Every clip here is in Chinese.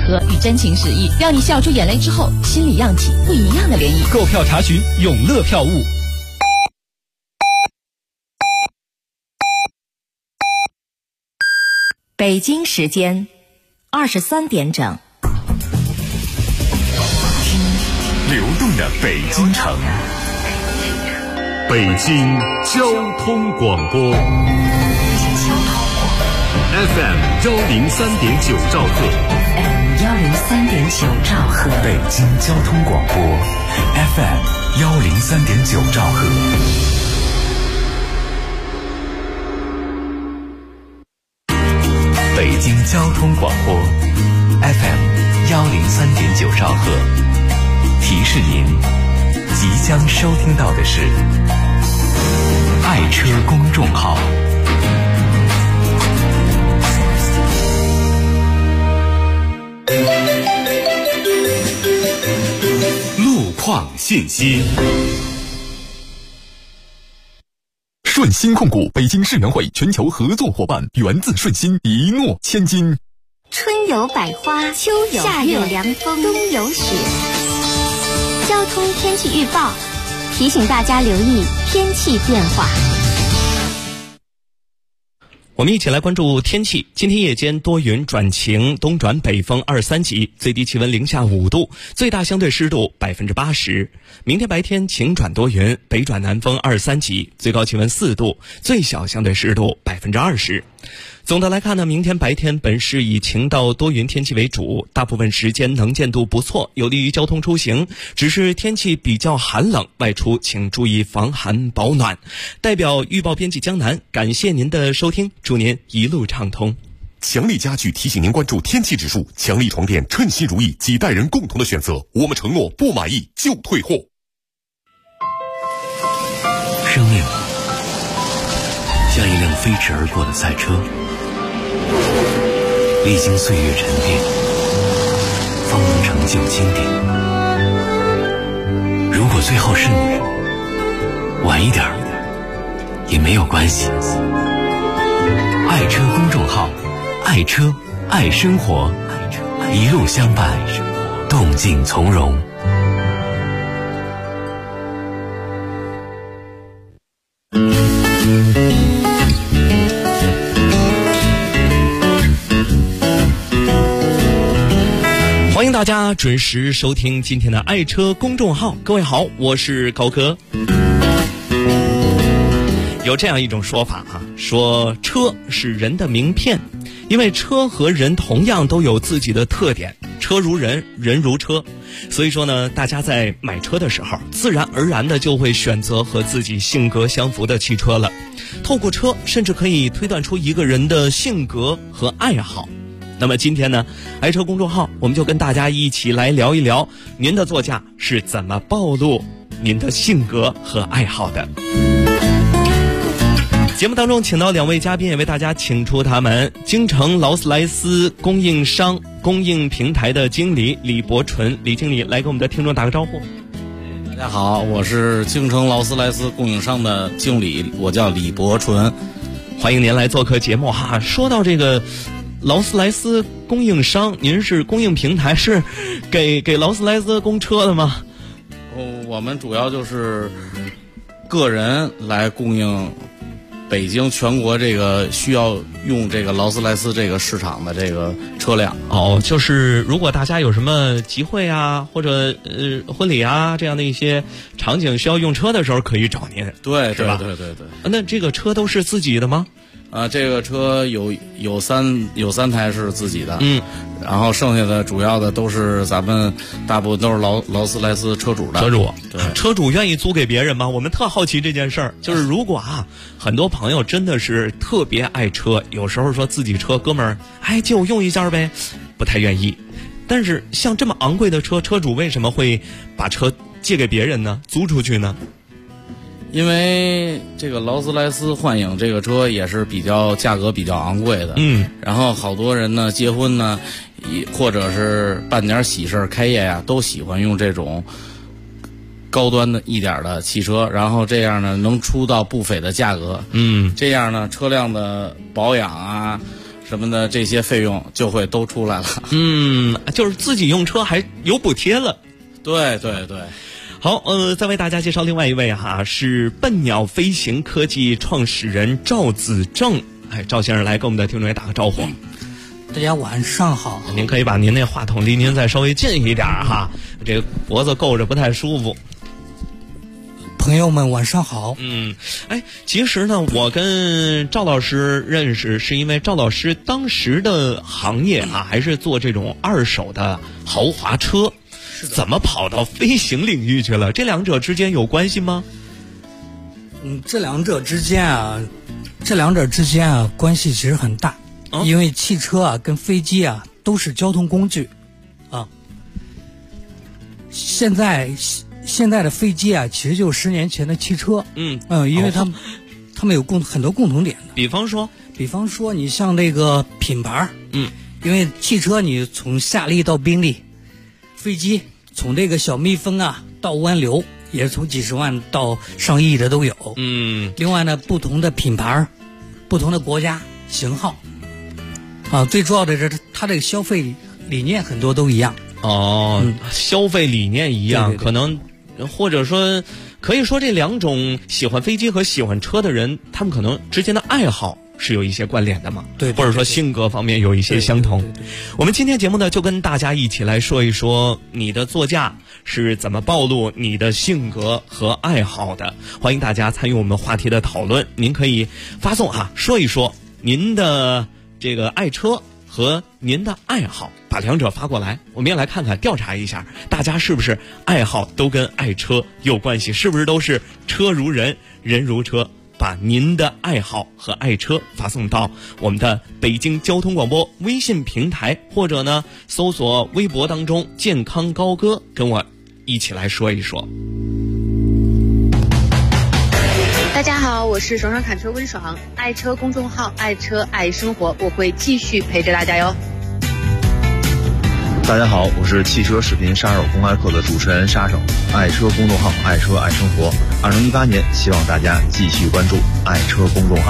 和与真情实意，让你笑出眼泪之后，心里漾起不一样的涟漪。 购票查询永乐票务。 北京时间23点整。 听流动的北京城，北京交通广播 FM 103.9兆赫 103.9兆赫， 北京交通广播 FM 103.9兆赫。北京交通广播 FM 103.9兆赫，提示您即将收听到的是爱车公众号。路况信息。顺鑫控股北京世园会全球合作伙伴，源自顺鑫，一诺千金。 春有百花，秋有夏有凉风，冬有雪。交通天气预报提醒大家留意天气变化。 我们一起来关注天气。今天夜间多云转晴，东转北风2、3级，最低气温零下5度，最大相对湿度80%。明天白天晴转多云，北转南风2、3级，最高气温4度，最小相对湿度20%。总的来看呢，明天白天本市以晴到多云天气为主，大部分时间能见度不错，有利于交通出行。只是天气比较寒冷，外出请注意防寒保暖。代表预报编辑江南，感谢您的收听，祝您一路畅通。 强力家具提醒您关注天气指数，强力床垫称心如意，几代人共同的选择，我们承诺不满意就退货。 生命像一辆飞驰而过的赛车，历经岁月沉淀，方能成就经典。如果最后是你，晚一点也没有关系。爱车公众号，爱车爱生活，一路相伴，动静从容。 欢迎大家准时收听今天的爱车公众号。各位好，我是高哥。有这样一种说法啊，说车是人的名片，因为车和人同样都有自己的特点，车如人，人如车。所以说呢，大家在买车的时候，自然而然的就会选择和自己性格相符的汽车了。透过车，甚至可以推断出一个人的性格和爱好。那么今天呢，爱车公众号我们就跟大家一起来聊一聊，您的座驾是怎么暴露您的性格和爱好的。节目当中请到2位嘉宾，也为大家请出他们：京城劳斯莱斯供应商供应平台的经理李伯纯，李经理来给我们的听众打个招呼。 大家好，我是京城劳斯莱斯供应商的经理，我叫李伯纯， 欢迎您来做客节目哈。说到这个劳斯莱斯供应商，您是供应平台，是给劳斯莱斯供车的吗？ 我们主要就是个人来供应北京全国这个需要用这个劳斯莱斯这个市场的这个车辆。 哦，就是如果大家有什么集会啊，或者婚礼啊这样的一些场景需要用车的时候，可以找您。 对， 是吧？ 对。 那这个车都是自己的吗？ 这个车有三台是自己的，然后剩下的主要的都是咱们大部分都是劳斯莱斯车主的。 车主愿意租给别人吗？我们特好奇这件事儿。就是如果很多朋友真的是特别爱车，有时候说自己车哥们儿借我用一下呗，不太愿意。但是像这么昂贵的车，车主为什么会把车借给别人呢？租出去呢？ 因为这个劳斯莱斯幻影这个车也是价格比较昂贵的，然后好多人呢结婚呢，或者是办点喜事开业呀，都喜欢用这种高端的一点的汽车，然后这样呢能出到不菲的价格，这样呢车辆的保养啊， 什么的，这些费用就会都出来了。 就是自己用车还有补贴了。 对对对。 好，再为大家介绍另外一位哈，是笨鸟飞行科技创始人赵子正。赵先生来跟我们的听众也打个招呼。 大家晚上好。 您可以把您那话筒离您再稍微近一点哈，这个脖子够着不太舒服。 朋友们晚上好。 其实呢，我跟赵老师认识是因为赵老师当时的行业啊，还是做这种二手的豪华车，怎么跑到飞行领域去了？这两者之间有关系吗？ 这两者之间啊，关系其实很大。因为汽车啊跟飞机啊都是交通工具啊。现在的飞机啊，其实就是10年前的汽车。因为他们有很多共同点的。 比方说你像那个品牌，因为汽车你从夏利到宾利，飞机从这个小蜜蜂啊到湾流，也是从几十万到上亿的都有。另外呢，不同的品牌，不同的国家型号。最主要的是它这个消费理念很多都一样。 消费理念一样，对对对，可能或者说可以说这两种喜欢飞机和喜欢车的人，他们可能之间的爱好是有一些关联的嘛， 对， 或者说性格方面有一些相同。 对。 我们今天节目呢，就跟大家一起来说一说你的座驾是怎么暴露你的性格和爱好的。欢迎大家参与我们话题的讨论，您可以发送说一说您的这个爱车和您的爱好，把两者发过来，我们也来看看调查一下大家是不是爱好都跟爱车有关系，是不是都是车如人，人如车。把您的爱好和爱车发送到我们的北京交通广播微信平台，或者呢搜索微博当中健康高歌，跟我一起来说一说。 大家好，我是爽爽侃车温爽，爱车公众号爱车爱生活，我会继续陪着大家哟。 大家好，我是汽车视频杀手公开课的主持人杀手，爱车公众号爱车爱生活。2018年希望大家继续关注爱车公众号。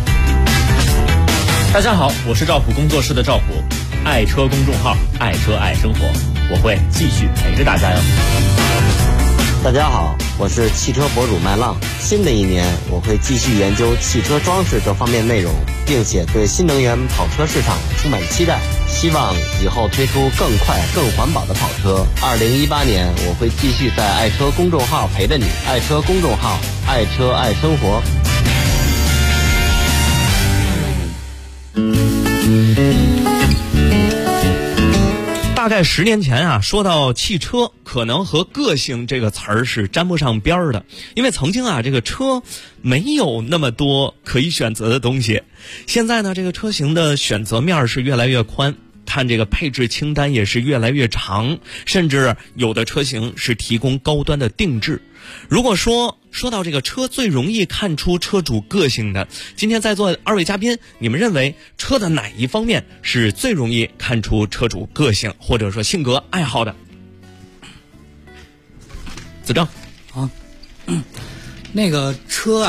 大家好，我是赵普工作室的赵普，爱车公众号爱车爱生活，我会继续陪着大家哟。 大家好，我是汽车博主麦浪。新的一年，我会继续研究汽车装饰这方面内容，并且对新能源跑车市场充满期待，希望以后推出更快更环保的跑车。2018年，我会继续在爱车公众号陪着你，爱车公众号爱车爱生活。 大概10年前说到汽车，可能和个性这个词儿是沾不上边儿的，因为曾经这个车没有那么多可以选择的东西。现在呢，这个车型的选择面是越来越宽，看这个配置清单也是越来越长，甚至有的车型是提供高端的定制。如果说到这个车最容易看出车主个性的，今天在座2位嘉宾，你们认为车的哪一方面是最容易看出车主个性或者说性格爱好的？子正那个车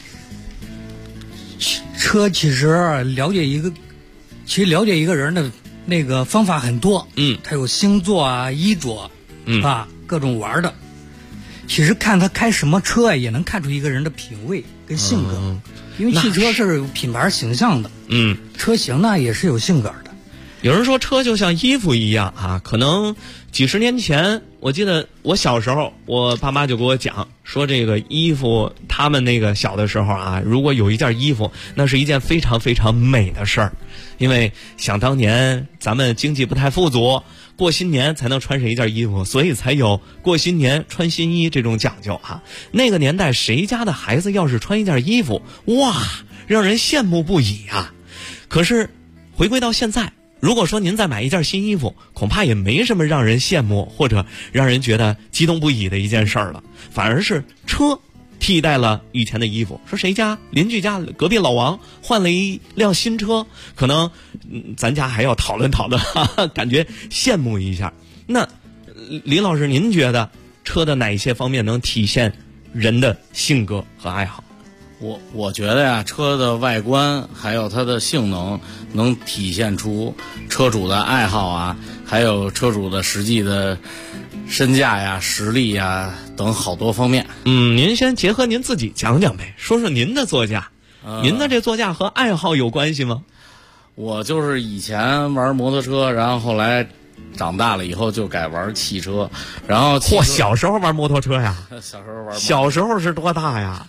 车其实了解一个人的那个方法很多。他有星座衣着各种玩的。其实看他开什么车也能看出一个人的品味跟性格。因为汽车是有品牌形象的。车型呢也是有性格的。 有人说车就像衣服一样可能几十年前，我记得我小时候，我爸妈就给我讲说，这个衣服他们那个小的时候如果有一件衣服，那是一件非常非常美的事儿。因为想当年咱们经济不太富足，过新年才能穿上一件衣服，所以才有过新年穿新衣这种讲究那个年代谁家的孩子要是穿一件衣服，哇，让人羡慕不已可是回归到现在，如果说您再买一件新衣服，恐怕也没什么让人羡慕或者让人觉得激动不已的一件事儿了，反而是车替代了以前的衣服。说谁家邻居家隔壁老王换了一辆新车，可能咱家还要讨论讨论感觉羡慕一下。那李老师，您觉得车的哪一些方面能体现人的性格和爱好？ 我觉得呀，车的外观还有它的性能，能体现出车主的爱好啊，还有车主的实际的身价呀、实力呀等好多方面。 您先结合您自己讲讲呗，说说您的座驾。您的这座驾和爱好有关系吗？ 我就是以前玩摩托车，然后后来长大了以后就改玩汽车，然后小时候玩摩托车呀？ 小时候玩摩托车。 小时候是多大呀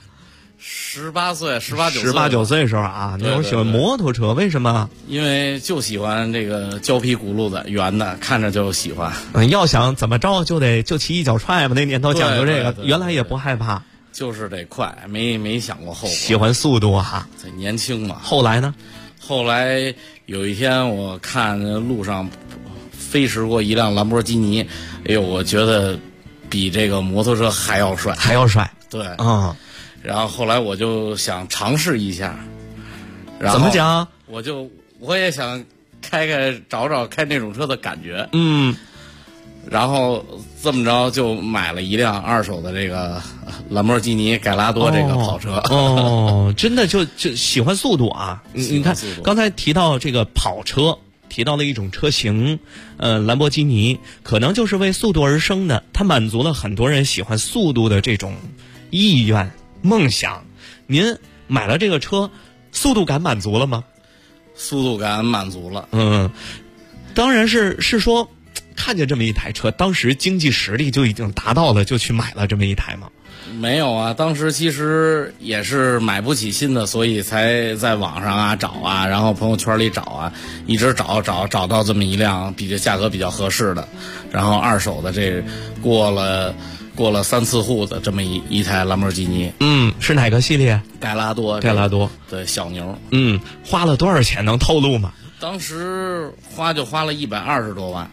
？18岁 ，18、9岁的时候啊，那会儿喜欢摩托车，为什么？ 因为就喜欢这个胶皮轱辘的圆的，看着就喜欢。 要想怎么着就骑一脚踹吧，那年头讲究这个，原来也不害怕， 就是得快，没想过后果。 喜欢速度啊， 年轻嘛。 后来呢？ 后来有一天我看路上飞驰过一辆兰博基尼，哎呦，我觉得比这个摩托车还要帅，对，然后后来我就想尝试一下，然后怎么讲？ 我也想找开那种车的感觉，然后这么着就买了一辆2手的这个兰博基尼盖拉多这个跑车。 真的就喜欢速度啊！你看刚才提到这个跑车，提到了一种车型，兰博基尼可能就是为速度而生的，它满足了很多人喜欢速度的这种意愿。梦想，您买了这个车，速度感满足了吗？ 速度感满足了。 当然是说，看见这么一台车，当时经济实力就已经达到了，就去买了这么一台吗？ 没有啊，当时其实也是买不起新的，所以才在网上找啊，然后朋友圈里找啊，一直找到这么一辆比这价格比较合适的，然后2手的这过了3次户的这么一台兰博基尼。 是哪个系列？ 盖拉多。对，小牛。 花了多少钱能透露吗？ 当时花了120多万。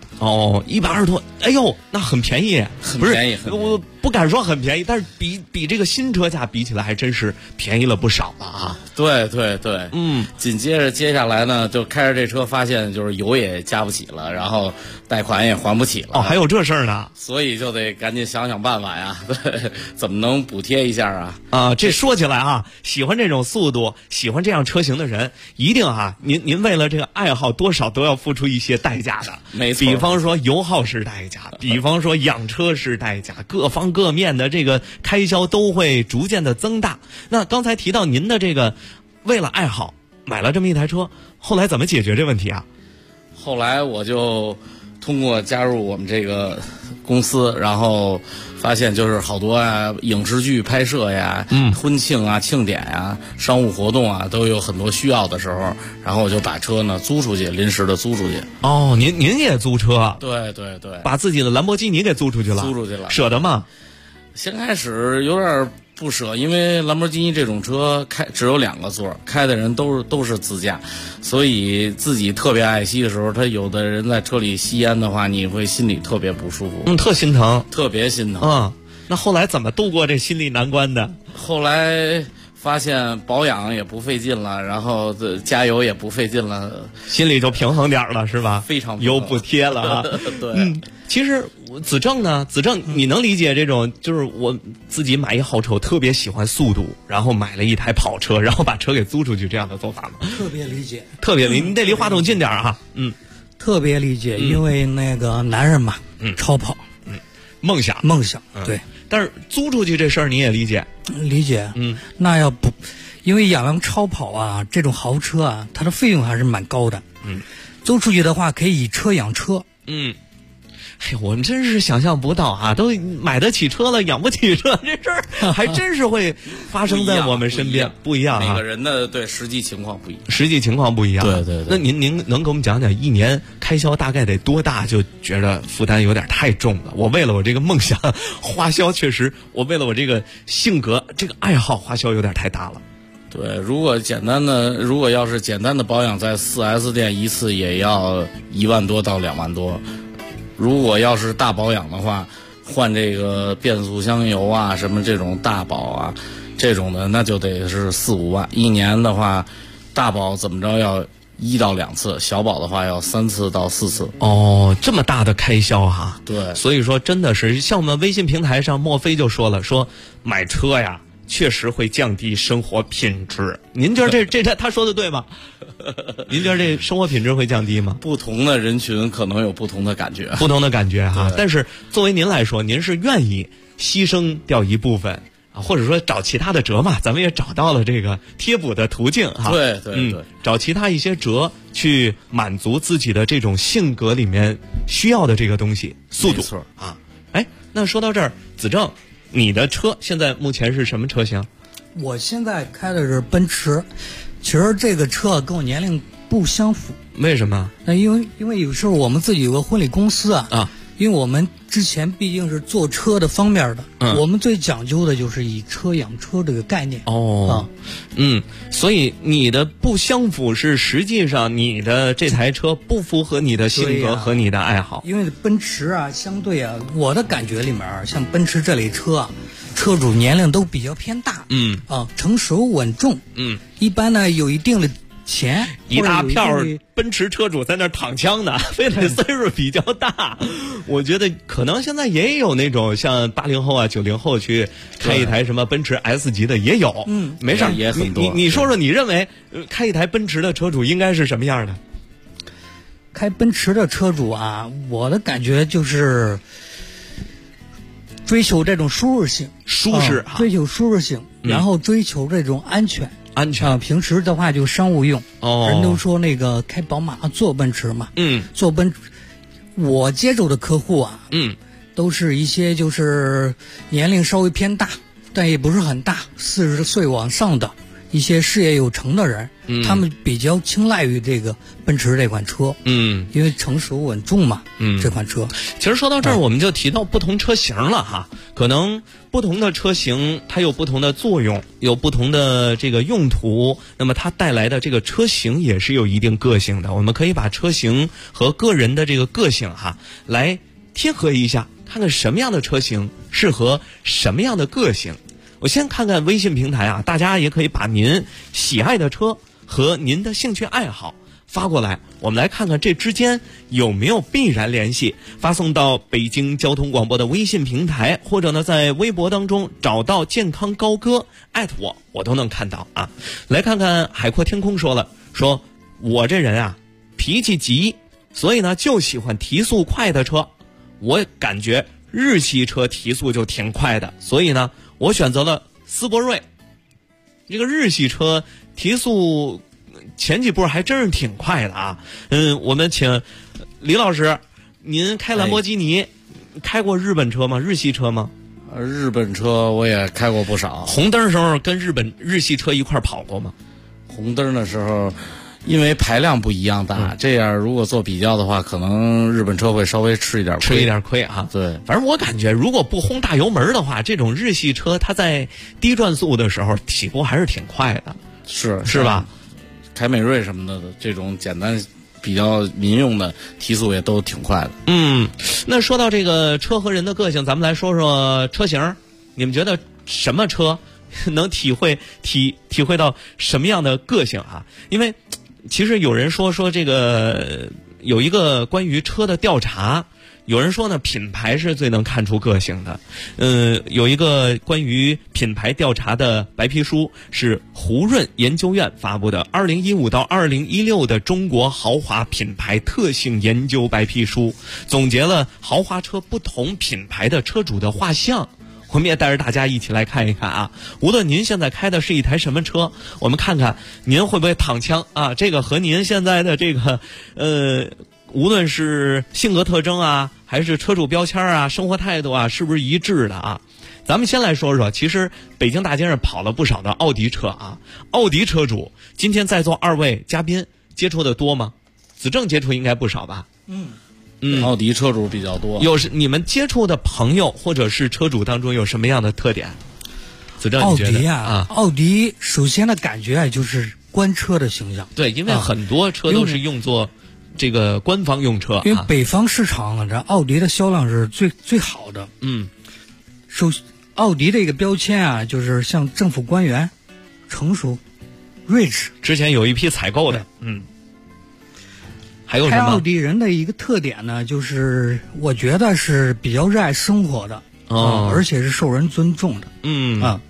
120多，哎呦，那很便宜， 很便宜。 我不敢说很便宜，但是比这个新车价比起来，还真是便宜了不少了啊。 对。紧接下来呢，就开着这车，发现就是油也加不起了，然后贷款也还不起了。 还有这事儿呢？ 所以就得赶紧想办法呀，对，怎么能补贴一下啊？ 这说起来啊，喜欢这种速度，喜欢这样车型的人，一定您为了这个爱好，多少都要付出一些代价的。 没错。 比方说油耗是代价，比方说养车是代价，各方各面的这个开销都会逐渐的增大。那刚才提到您的这个为了爱好买了这么一台车，后来怎么解决这问题啊？ 后来我就通过加入我们这个公司，然后发现就是好多影视剧拍摄呀、婚庆啊、庆典呀、商务活动啊，都有很多需要的时候，然后我就把车呢租出去，临时的租出去。 您也租车？ 对， 把自己的兰博基尼给租出去了？舍得吗？ 先开始有点不舍，因为兰博基尼这种车只有2个座，开的人都是自驾，所以自己特别爱惜的时候，他有的人在车里吸烟的话，你会心里特别不舒服， 特心疼， 特别心疼。 那后来怎么度过这心理难关的？ 后来发现保养也不费劲了，然后加油也不费劲了， 心里就平衡点了，是吧？ 非常有补贴了啊。 对。 其实子正呢，你能理解这种，就是我自己买一好车，特别喜欢速度，然后买了一台跑车，然后把车给租出去这样的做法吗？ 特别理解， 你得离话筒近点啊。 特别理解，因为那个男人嘛，超跑， 梦想， 对。 但是租出去这事儿你也理解？ 理解。那要不，因为养超跑啊，这种豪车啊，它的费用还是蛮高的。租出去的话，可以以车养车。 我们真是想象不到啊！都买得起车了，养不起车，这事儿还真是会发生在我们身边。不一样啊！ 每个人的实际情况不一样。 对。那您能给我们讲讲，一年开销大概得多大？就觉得负担有点太重了。我为了我这个梦想花销，确实，我为了我这个性格、这个爱好花销有点太大了。 对，如果要是简单的保养，在4S 店一次也要1万多到2万多。如果要是大保养的话，换这个变速箱油啊，什么这种大保啊，这种的那就得是4、5万。一年的话，大保怎么着要1到2次，小保的话要3次到4次。 这么大的开销哈。 对， 所以说真的是像我们微信平台上莫非就说了，说买车呀， 确实会降低生活品质。您觉得这他说的对吗？您觉得这生活品质会降低吗？ 不同的人群可能有不同的感觉， 不同的感觉哈。但是作为您来说，您是愿意牺牲掉一部分啊，或者说找其他的辙嘛？咱们也找到了这个贴补的途径哈。 对对对， 找其他一些辙去满足自己的这种性格里面需要的这个东西，速度啊。哎，那说到这儿，子正，你的车现在目前是什么车型？ 我现在开的是奔驰，其实这个车跟我年龄不相符。 为什么？ 那因为有时候我们自己有个婚礼公司啊，因为我们之前毕竟是做车的方面的，我们最讲究的就是以车养车这个概念。 所以你的不相符是实际上你的这台车不符合你的性格和你的爱好。 因为奔驰啊，相对啊，我的感觉里面啊，像奔驰这类车啊，车主年龄都比较偏大，成熟稳重，一般呢有一定的钱， 一大票奔驰车主在那躺枪呢，非得岁数比较大。我觉得可能现在也有那种像80后啊、90后去开一台什么奔驰 S 级的也有，没事也很多。 你说说，你认为开一台奔驰的车主应该是什么样的？ 开奔驰的车主啊，我的感觉就是追求这种舒适性，追求舒适性，然后追求这种安全。平时的话就商务用。人都说那个开宝马坐奔驰嘛，坐奔驰。我接触的客户啊，都是一些就是年龄稍微偏大，但也不是很大，40岁往上的一些事业有成的人，他们比较青睐于这个奔驰这款车，因为成熟稳重嘛，这款车。 其实说到这儿，我们就提到不同车型了哈，可能不同的车型它有不同的作用，有不同的这个用途，那么它带来的这个车型也是有一定个性的。我们可以把车型和个人的这个个性哈来贴合一下，看看什么样的车型适合什么样的个性。我先看看微信平台啊，大家也可以把您喜爱的车和您的兴趣爱好发过来，我们来看看这之间有没有必然联系。发送到北京交通广播的微信平台，或者呢在微博当中找到健康高歌艾特我都能看到啊。来看看海阔天空说了，说我这人啊脾气急，所以呢就喜欢提速快的车。我感觉日系车提速就挺快的，所以呢我选择了斯铂瑞。这个日系车提速前几步还真是挺快的啊。我们请李老师，您开兰博基尼，开过日本车吗？日系车吗？ 日本车我也开过不少。 红灯的时候跟日系车一块跑过吗？ 红灯的时候因为排量不一样大，这样如果做比较的话，可能日本车会稍微吃一点亏啊。 对， 反正我感觉如果不轰大油门的话，这种日系车它在低转速的时候起步还是挺快的。是吧？ 凯美瑞什么的这种简单比较民用的提速也都挺快的。 那说到这个车和人的个性，咱们来说说车型。你们觉得什么车能体会到什么样的个性啊？因为其实有人说这个有一个关于车的调查，有人说呢品牌是最能看出个性的。有一个关于品牌调查的白皮书是胡润研究院发布的2015到2016的中国豪华品牌特性研究白皮书，总结了豪华车不同品牌的车主的画像。我们也带着大家一起来看一看啊，无论您现在开的是一台什么车，我们看看您会不会躺枪啊，这个和您现在的这个无论是性格特征啊，还是车主标签啊，生活态度啊，是不是一致的啊？咱们先来说说，其实北京大街上跑了不少的奥迪车啊，奥迪车主今天在座二位嘉宾接触的多吗？子正接触应该不少吧？ 奥迪车主比较多。 你们接触的朋友或者是车主当中有什么样的特点？子正， 奥迪啊，奥迪首先的感觉就是官车的形象。 对，因为很多车都是用作这个官方用车。 因为北方市场这奥迪的销量是最好的。奥迪的一个标签啊，就是像政府官员，成熟、睿智。 之前有一批采购的。还有什么？ 开奥迪人的一个特点呢，就是我觉得是比较热爱生活的，而且是受人尊重的。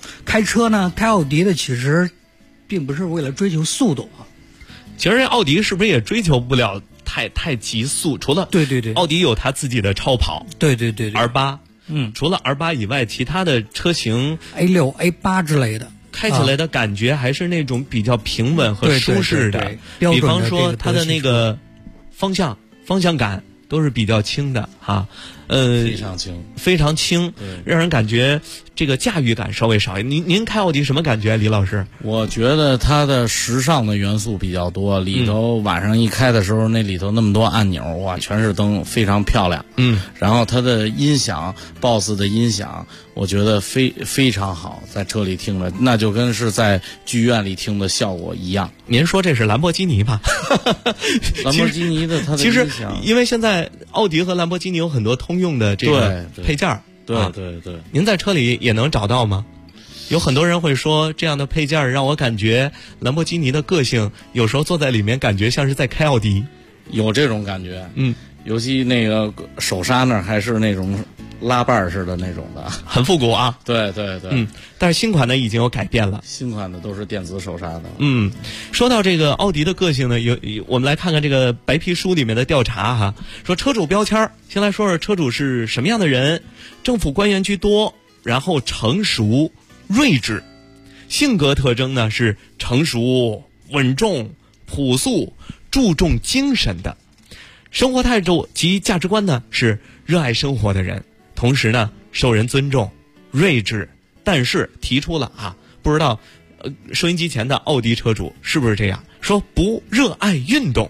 开车呢，开奥迪的其实并不是为了追求速度啊。 其实奥迪是不是也追求不了太急速？除了对， 奥迪有它自己的超跑， 对 R8，除了 R8 以外，其他的车型 A6、A8 之类的， 开起来的感觉还是那种比较平稳和舒适的。比方说它的那个方向感都是比较轻的哈，非常轻，让人感觉这个驾驭感稍微少。您开奥迪什么感觉，李老师？ 我觉得它的时尚的元素比较多，里头晚上一开的时候，那里头那么多按钮，哇，全是灯，非常漂亮。然后它的音响 ，BOSS 的音响，我觉得非常好，在车里听着，那就跟是在剧院里听的效果一样。 您说这是兰博基尼吧？ 兰博基尼的它的音响， 其实因为现在奥迪和兰博基尼有很多通用的这个配件儿。 对， 您在车里也能找到吗？有很多人会说，这样的配件让我感觉兰博基尼的个性，有时候坐在里面感觉像是在开奥迪， 有这种感觉。尤其那个手刹那还是那种拉把似的那种的， 很复古啊。 对， 但是新款的已经有改变了， 新款的都是电子手刹的。 说到这个奥迪的个性呢，我们来看看这个白皮书里面的调查哈，说车主标签，先来说说车主是什么样的人，政府官员居多，然后成熟、睿智，性格特征呢是成熟、稳重、朴素、注重精神的。生活态度及价值观呢是热爱生活的人，同时呢受人尊重、睿智，但是提出了不知道收音机前的奥迪车主是不是这样说，不热爱运动，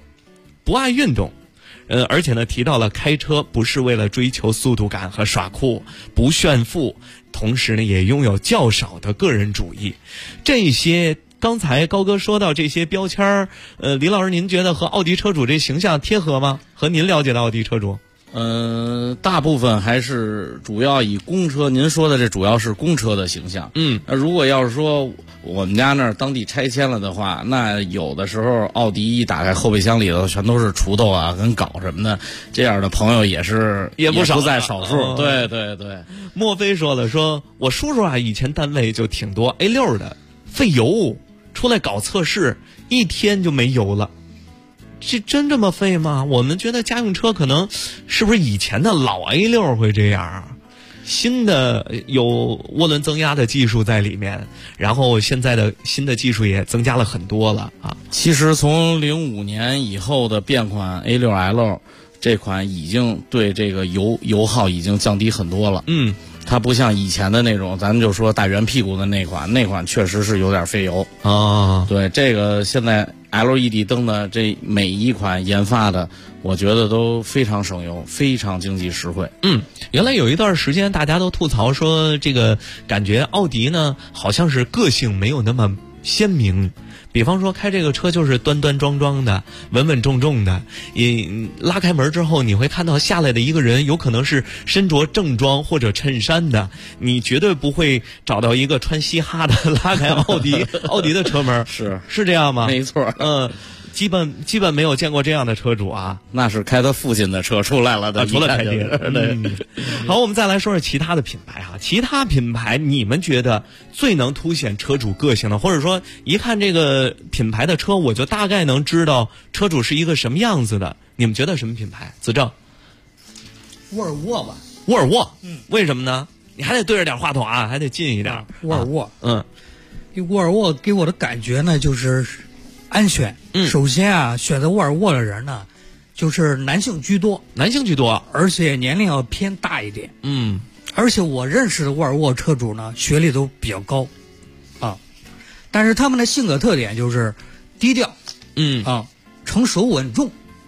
而且呢提到了开车不是为了追求速度感和耍酷，不炫富，同时呢也拥有较少的个人主义。这些刚才高哥说到这些标签儿，李老师您觉得和奥迪车主这形象贴合吗？和您了解的奥迪车主？ 大部分还是主要以公车，您说的这主要是公车的形象。如果要是说我们家那儿当地拆迁了的话，那有的时候奥迪一打开后备箱里头全都是锄头啊跟镐什么的，这样的朋友也不少，不在少数。对。 莫非说了，说我叔叔以前单位就挺多 A6 的，费油，出来搞测试一天就没油了。这真这么费吗？我们觉得家用车可能是不是以前的老 A6 会这样，新的有涡轮增压的技术在里面，然后现在的新的技术也增加了很多了啊。 其实从05年以后的变款 A6L 这款已经对这个油耗已经降低很多了。它不像以前的那种，咱们就说大圆屁股的那款确实是有点费油啊。 对，这个现在 LED 灯的这每一款研发的，我觉得都非常省油，非常经济实惠。 原来有一段时间大家都吐槽说，这个感觉奥迪呢好像是个性没有那么鲜明。比方说开这个车就是端端庄庄的，稳稳重重的，你拉开门之后你会看到下来的一个人有可能是身着正装或者衬衫的，你绝对不会找到一个穿嘻哈的拉开奥迪的车门。是这样吗？ 没错。 基本没有见过这样的车主啊， 那是开他父亲的车出来了的， 除了开爹。好，我们再来说说其他的品牌啊。其他品牌你们觉得最能凸显车主个性的，或者说一看这个品牌的车，我就大概能知道车主是一个什么样子的，你们觉得什么品牌？子正？ 沃尔沃吧。 沃尔沃。为什么呢？你还得对着点话筒啊，还得近一点。 沃尔沃。沃尔沃给我的感觉呢就是安全。首先选择沃尔沃的人呢，就是男性居多，而且年龄要偏大一点。而且我认识的沃尔沃车主呢，学历都比较高，但是他们的性格特点就是低调，成熟稳重。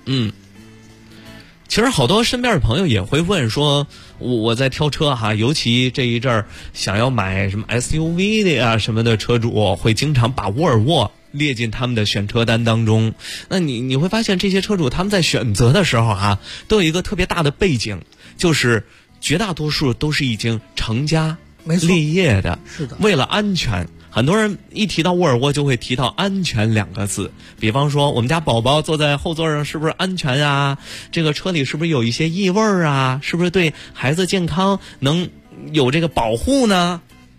其实好多身边的朋友也会问说，我在挑车尤其这一阵儿想要买什么 SUV 的呀什么的车主，会经常把沃尔沃列进他们的选车单当中。那你会发现这些车主他们在选择的时候都有一个特别大的背景，就是绝大多数都是已经成家立业的。 是的。 为了安全，很多人一提到沃尔沃就会提到安全2个字。比方说我们家宝宝坐在后座上是不是安全啊？这个车里是不是有一些异味啊？是不是对孩子健康能有这个保护呢？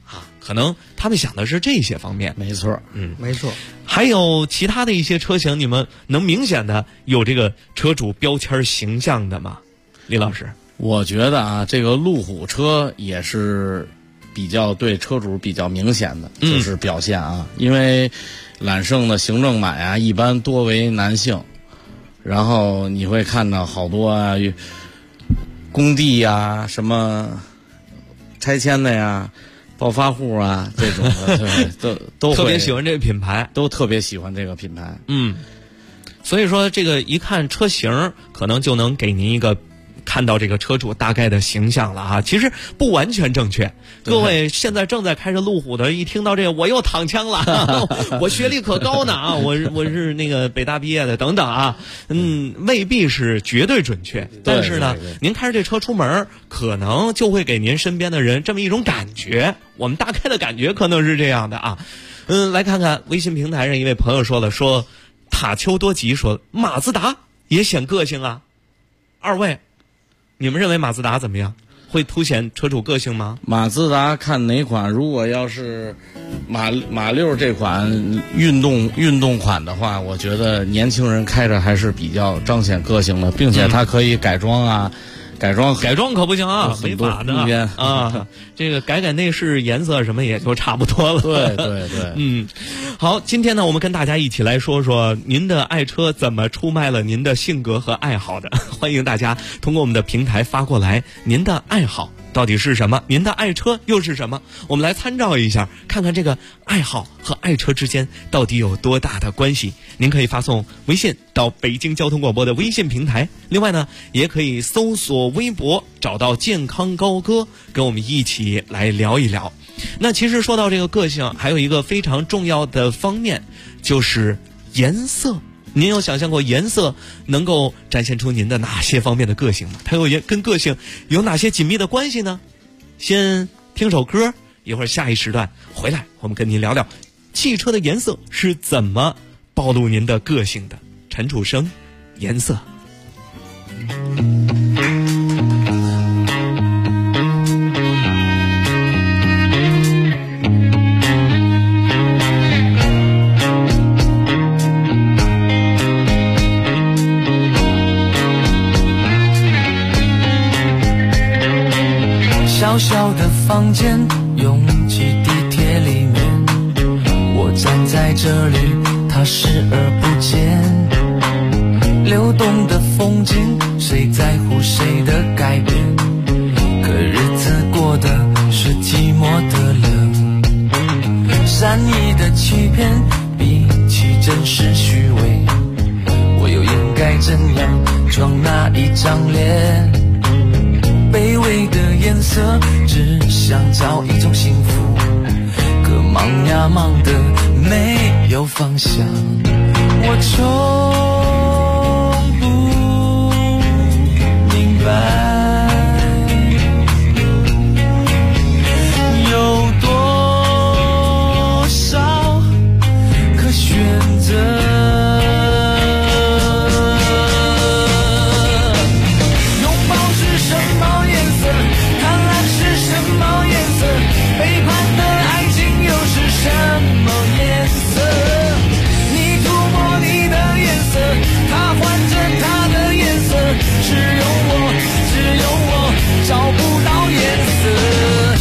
可能他们想的是这些方面。 没错， 没错。 还有其他的一些车型，你们能明显的有这个车主标签形象的吗？李老师， 我觉得啊，这个路虎车也是比较对车主比较明显的，就是表现啊，因为揽胜的行政版啊，一般多为男性，然后你会看到好多啊，工地呀、什么拆迁的呀、暴发户啊这种的，都特别喜欢这个品牌， 都特别喜欢这个品牌。 所以说这个一看车型，可能就能给您一个看到这个车主大概的形象了啊。其实不完全正确，各位现在正在开着路虎的，一听到这个我又躺枪了，我学历可高呢啊，我是那个北大毕业的等等啊，未必是绝对准确，但是呢，您开着这车出门，可能就会给您身边的人这么一种感觉，我们大概的感觉可能是这样的啊。来看看微信平台上一位朋友说了，说塔丘多吉说马自达也显个性啊，二位你们认为马自达怎么样？会凸显车主个性吗？ 马自达看哪款？如果要是马六这款运动款的话，我觉得年轻人开着还是比较彰显个性的，并且它可以改装啊。改装可不行啊，违法的啊！这个改内饰颜色什么也就差不多了。 对， 好，今天呢，我们跟大家一起来说说您的爱车怎么出卖了您的性格和爱好的。欢迎大家通过我们的平台发过来，您的爱好到底是什么？您的爱车又是什么？我们来参照一下，看看这个爱好和爱车之间到底有多大的关系。您可以发送微信到北京交通广播的微信平台，另外呢，也可以搜索微博找到健康高歌，跟我们一起来聊一聊。那其实说到这个个性，还有一个非常重要的方面，就是颜色。您有想象过颜色能够展现出您的哪些方面的个性吗？它跟个性有哪些紧密的关系呢？先听首歌，一会儿下一时段回来，我们跟您聊聊汽车的颜色是怎么暴露您的个性的。陈楚生，颜色。 小小的房间，拥挤地铁里面，我站在这里，它视而不见。流动的风景，谁在乎谁的改变？可日子过得是寂寞的冷。善意的欺骗，比起真实虚伪，我又应该怎样装那一张脸？卑微的颜色，只想找一种幸福，可忙呀忙得没有方向。我从不明白，有多少可选择。找不到颜色，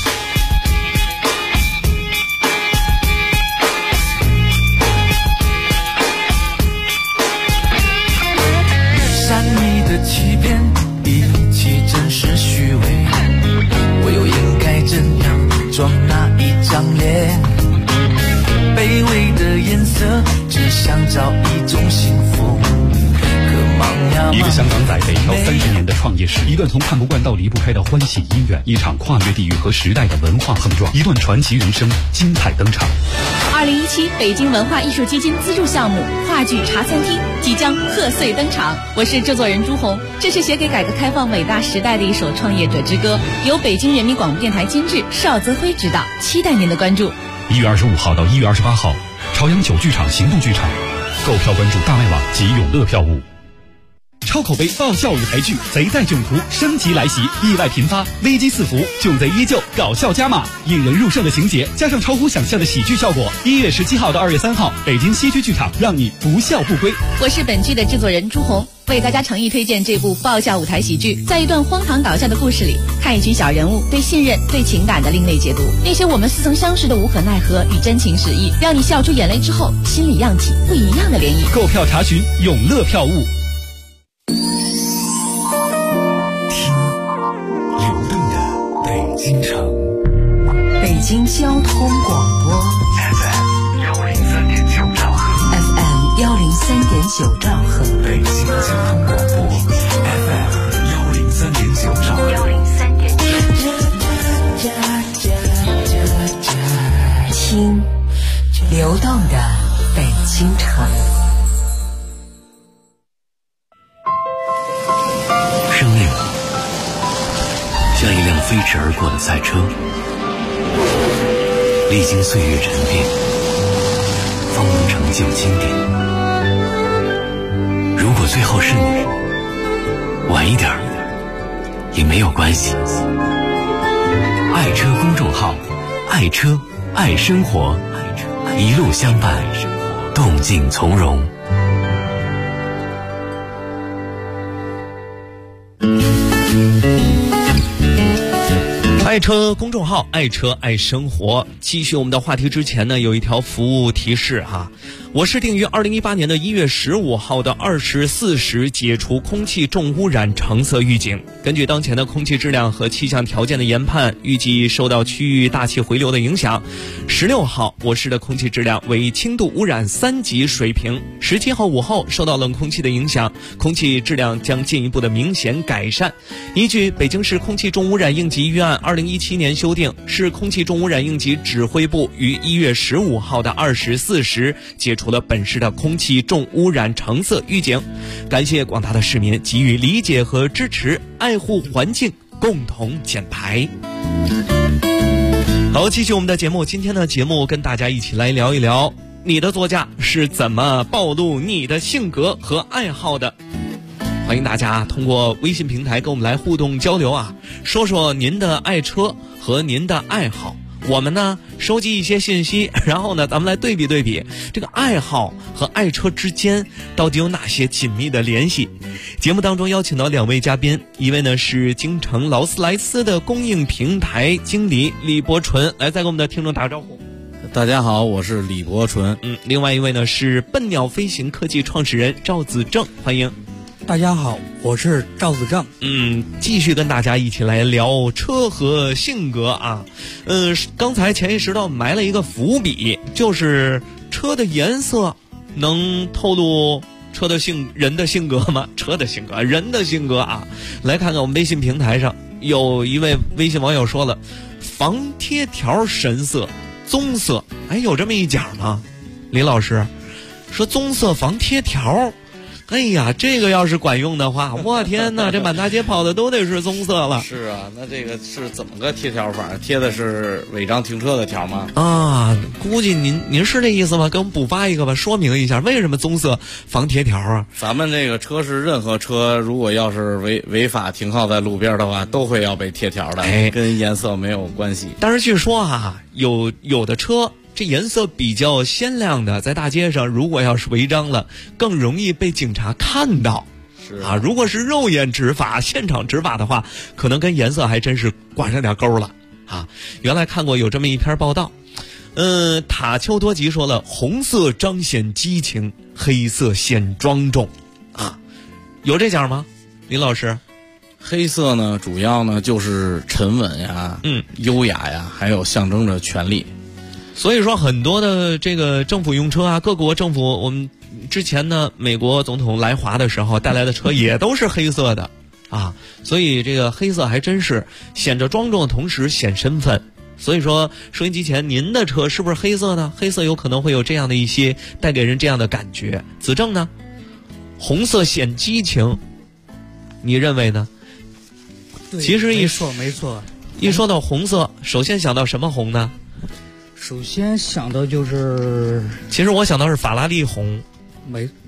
善意的欺骗，比起真实虚伪，我又应该怎样装那一张脸？卑微的颜色，只想找一种幸福。 一个香港仔北漂30年的创业史，一段从看不惯到离不开的欢喜姻缘，一场跨越地域和时代的文化碰撞，一段传奇人生精彩登场。 2017北京文化艺术基金资助项目话剧茶餐厅即将贺岁登场，我是制作人朱红。这是写给改革开放伟大时代的一首创业者之歌，由北京人民广播电台监制，邵泽辉指导，期待您的关注。 1月25号到1月28号，朝阳9剧场行动剧场，购票关注大麦网及永乐票务。 超口碑爆笑舞台剧《贼在囧途》升级来袭，意外频发，危机四伏，囧贼依旧，搞笑加码，引人入胜的情节加上超乎想象的喜剧效果。1月17号到2月3号，北京西区剧场，让你不笑不归。 我是本剧的制作人朱红，为大家诚意推荐这部爆笑舞台喜剧。在一段荒唐搞笑的故事里，看一群小人物对信任、对情感的另类解读，那些我们似曾相识的无可奈何与真情实意，让你笑出眼泪之后，心里漾起不一样的涟漪。 购票查询永乐票务。 听流动的北京城， 北京交通广播 FM 103.9兆赫 ，FM 103.9兆赫， 北京交通广播 FM 103.9兆赫。 听流动的北京城。 生命像一辆飞驰而过的赛车，历经岁月沉淀，方能成就经典。如果最后是你，晚一点也没有关系。爱车公众号，爱车爱生活，一路相伴，动静从容。 爱车公众号，爱车爱生活。继续我们的话题之前呢，有一条服务提示哈。我市定于2018年的1月15号的24时解除空气重污染橙色预警。根据当前的空气质量和气象条件的研判，预计受到区域大气回流的影响，16号我市的空气质量为轻度污染3级水平。17号午后受到冷空气的影响，空气质量将进一步的明显改善。依据北京市空气重污染应急预案2017年修订，市空气重污染应急指挥部于1月15号的24时解除了本市的空气重污染橙色预警。感谢广大的市民给予理解和支持，爱护环境，共同减排。好，继续我们的节目。今天的节目跟大家一起来聊一聊，你的座驾是怎么暴露你的性格和爱好的。欢迎大家通过微信平台跟我们来互动交流啊，说说您的爱车和您的爱好。我们呢收集一些信息，然后呢咱们来对比对比这个爱好和爱车之间到底有哪些紧密的联系。节目当中邀请到2位嘉宾，一位呢是京城劳斯莱斯的供应平台经理李伯纯，来再给我们的听众打个招呼。 大家好，我是李伯纯。 另外一位呢是笨鸟飞行科技创始人赵子正，欢迎。 大家好，我是赵子正。 继续跟大家一起来聊车和性格啊。刚才前一时段埋了一个伏笔，就是车的颜色能透露车的人的性格吗？车的性格，人的性格啊。来看看我们微信平台上有一位微信网友说了，防贴条神色棕色，哎，有这么一讲吗？李老师说棕色防贴条，哎呀，这个要是管用的话，我天哪，这满大街跑的都得是棕色了。 是啊，那这个是怎么个贴条法？贴的是违章停车的条吗？ 啊，估计您是这意思吗？给我们补发一个吧，说明一下为什么棕色防贴条啊？ 咱们这个车是任何车，如果要是违法停靠在路边的话，都会要被贴条的，跟颜色没有关系。 但是据说啊，有的车这颜色比较鲜亮的，在大街上如果要是违章了，更容易被警察看到。 是啊，如果是肉眼执法、现场执法的话，可能跟颜色还真是挂上点钩了啊。原来看过有这么一篇报道，塔丘多吉说了，红色彰显激情，黑色显庄重啊，有这讲吗？林老师？ 黑色呢，主要呢就是沉稳呀，优雅呀，还有象征着权力。 所以说很多的这个政府用车啊，各国政府，我们之前呢美国总统来华的时候带来的车也都是黑色的啊，所以这个黑色还真是显着庄重的同时显身份。所以说收音机前您的车是不是黑色呢？黑色有可能会有这样的一些带给人这样的感觉。子正呢，红色显激情，你认为呢？其实没错， 一说到红色，首先想到什么红呢？ 首先想到就是， 其实我想到是法拉利红，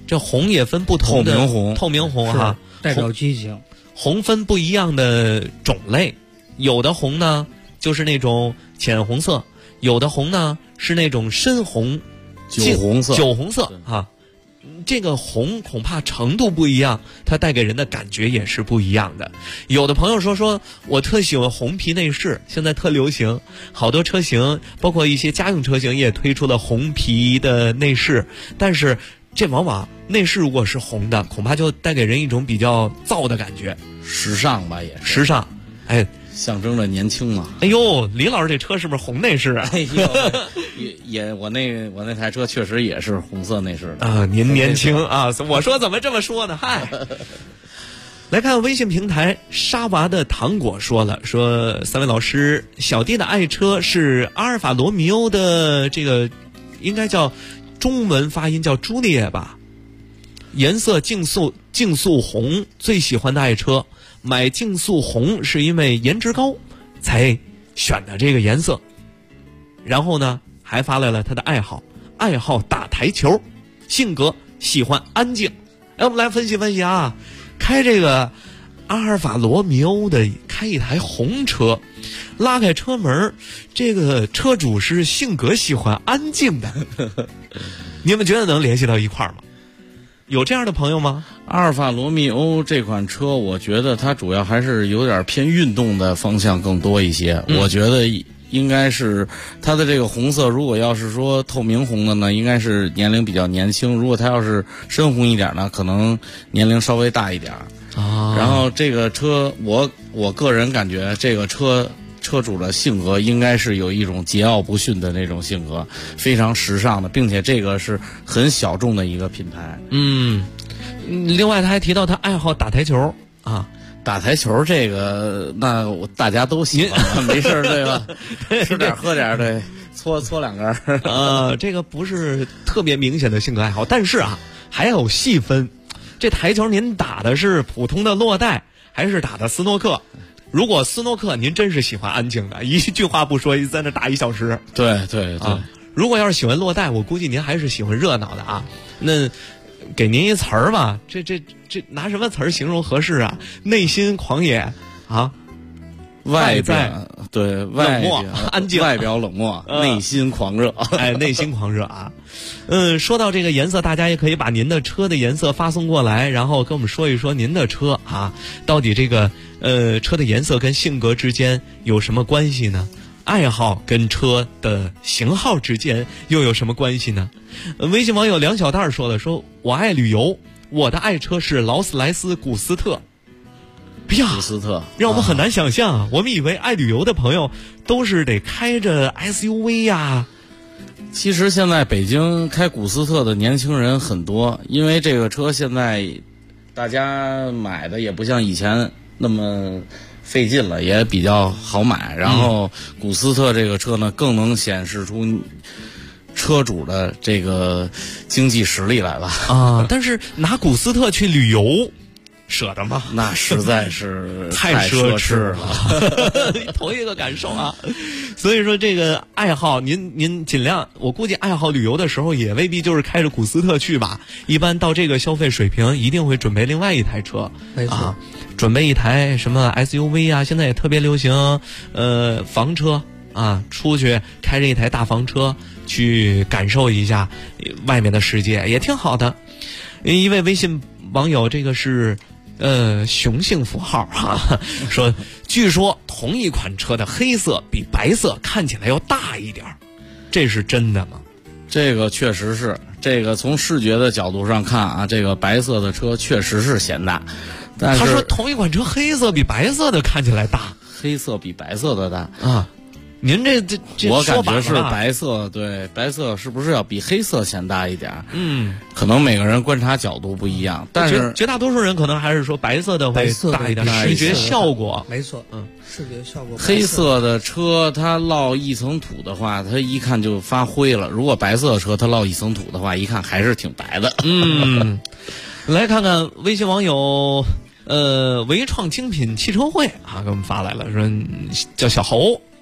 这红也分不同的透明红哈， 代表激情。 红分不一样的种类，有的红呢就是那种浅红色，有的红呢是那种深红、 酒红色啊。这个红恐怕程度不一样，它带给人的感觉也是不一样的。有的朋友说我特喜欢红皮内饰，现在特流行，好多车型包括一些家用车型也推出了红皮的内饰，但是这往往内饰如果是红的，恐怕就带给人一种比较燥的感觉， 时尚吧，也时尚，哎， 象征着年轻嘛。 哎呦，李老师这车是不是红内饰啊？ 哎呦，也我那台车确实也是红色内饰的啊。您年轻啊，我说怎么这么说呢？嗨。来看微信平台，沙娃的糖果说三位老师，小弟的爱车是阿尔法罗密欧的这个应该叫中文发音叫朱丽叶吧，颜色竞速红，最喜欢的爱车。买竞速红是因为颜值高才选的这个颜色。然后呢还发来了他的爱好打台球，性格喜欢安静。我们来分析分析啊，开这个阿尔法罗密欧的开一台红车，拉开车门，这个车主是性格喜欢安静的。你们觉得能联系到一块儿吗？有这样的朋友吗？ 阿尔法罗密欧这款车，我觉得它主要还是有点偏运动的方向更多一些。我觉得应该是它的这个红色，如果要是说透明红的呢，应该是年龄比较年轻；如果它要是深红一点呢，可能年龄稍微大一点。然后这个车，我个人感觉这个车主的性格应该是有一种桀骜不驯的那种性格，非常时尚的，并且这个是很小众的一个品牌。 另外他还提到他爱好打台球啊。 打台球这个，那大家都喜欢，没事对吧？吃点喝点，对，搓两根。 这个不是特别明显的性格爱好，但是啊，还有细分。这台球您打的是普通的落袋，还是打的斯诺克？如果斯诺克您真是喜欢安静的，一句话不说在那打1小时。 对、 如果要是喜欢落袋，我估计您还是喜欢热闹的啊。那给您一词儿吧，这拿什么词儿形容合适啊？内心狂野啊， 外表冷漠安静， 外表冷漠，内心狂热。 内心狂热啊。说到这个颜色，大家也可以把您的车的颜色发送过来，然后跟我们说一说您的车啊，到底这个车的颜色跟性格之间有什么关系呢？爱好跟车的型号之间又有什么关系呢？微信网友梁小蛋说我爱旅游，我的爱车是劳斯莱斯古斯特。哎呀， 古斯特让我们很难想象啊！我们以为爱旅游的朋友都是得开着 SUV 呀。 其实现在北京开古斯特的年轻人很多，因为这个车现在大家买的也不像以前那么费劲了，也比较好买。然后古斯特这个车呢，更能显示出车主的这个经济实力来了啊。但是拿古斯特去旅游，舍得吗？ 那实在是太奢侈了，同一个感受啊。所以说这个爱好，您尽量，我估计爱好旅游的时候也未必就是开着古斯特去吧。一般到这个消费水平，一定会准备另外一台车， 没错啊，准备一台什么 SUV 啊，现在也特别流行，房车啊，出去开着一台大房车去感受一下外面的世界，也挺好的。一位微信网友，这个是雄性符号哈，说据说同一款车的黑色比白色看起来要大一点，这是真的吗？ 这个确实是，这个从视觉的角度上看啊，这个白色的车确实是显大。但是他说同一款车黑色比白色的看起来大， 黑色比白色的大啊。您这我感觉是白色，对，白色是不是要比黑色显大一点？可能每个人观察角度不一样，但是绝大多数人可能还是说白色的会大一点，视觉效果没错，视觉效果。 黑色的车它落一层土的话，它一看就发灰了；如果白色的车它落一层土的话，一看还是挺白的。 来看看微信网友。唯创精品汽车会啊，给我们发来了，说叫小侯